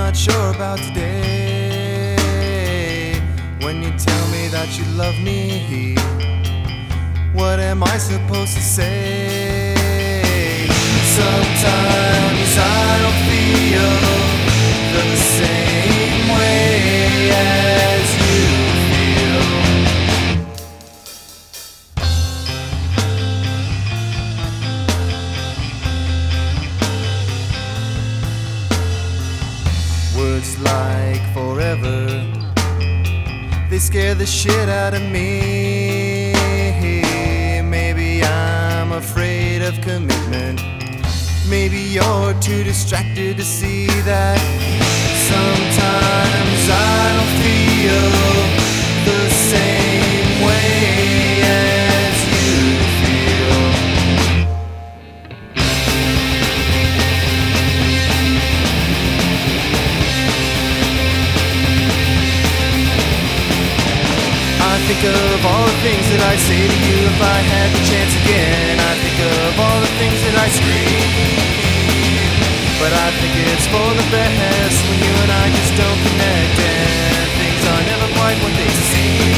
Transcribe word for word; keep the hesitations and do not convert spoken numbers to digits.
not sure about today. When you tell me that you love me, what am I supposed to say? Sometimes I don't feel the same way as you feel. Words like forever, they scare the shit out of me. Maybe I'm afraid of commitment. Maybe you're too distracted to see that sometimes I don't feel the same way as you feel. I think of all the things that I'd say to you if I had the chance again. I think of all the things that I scream, but I think it's for the best when you and I just don't connect, and things are never quite what they seem.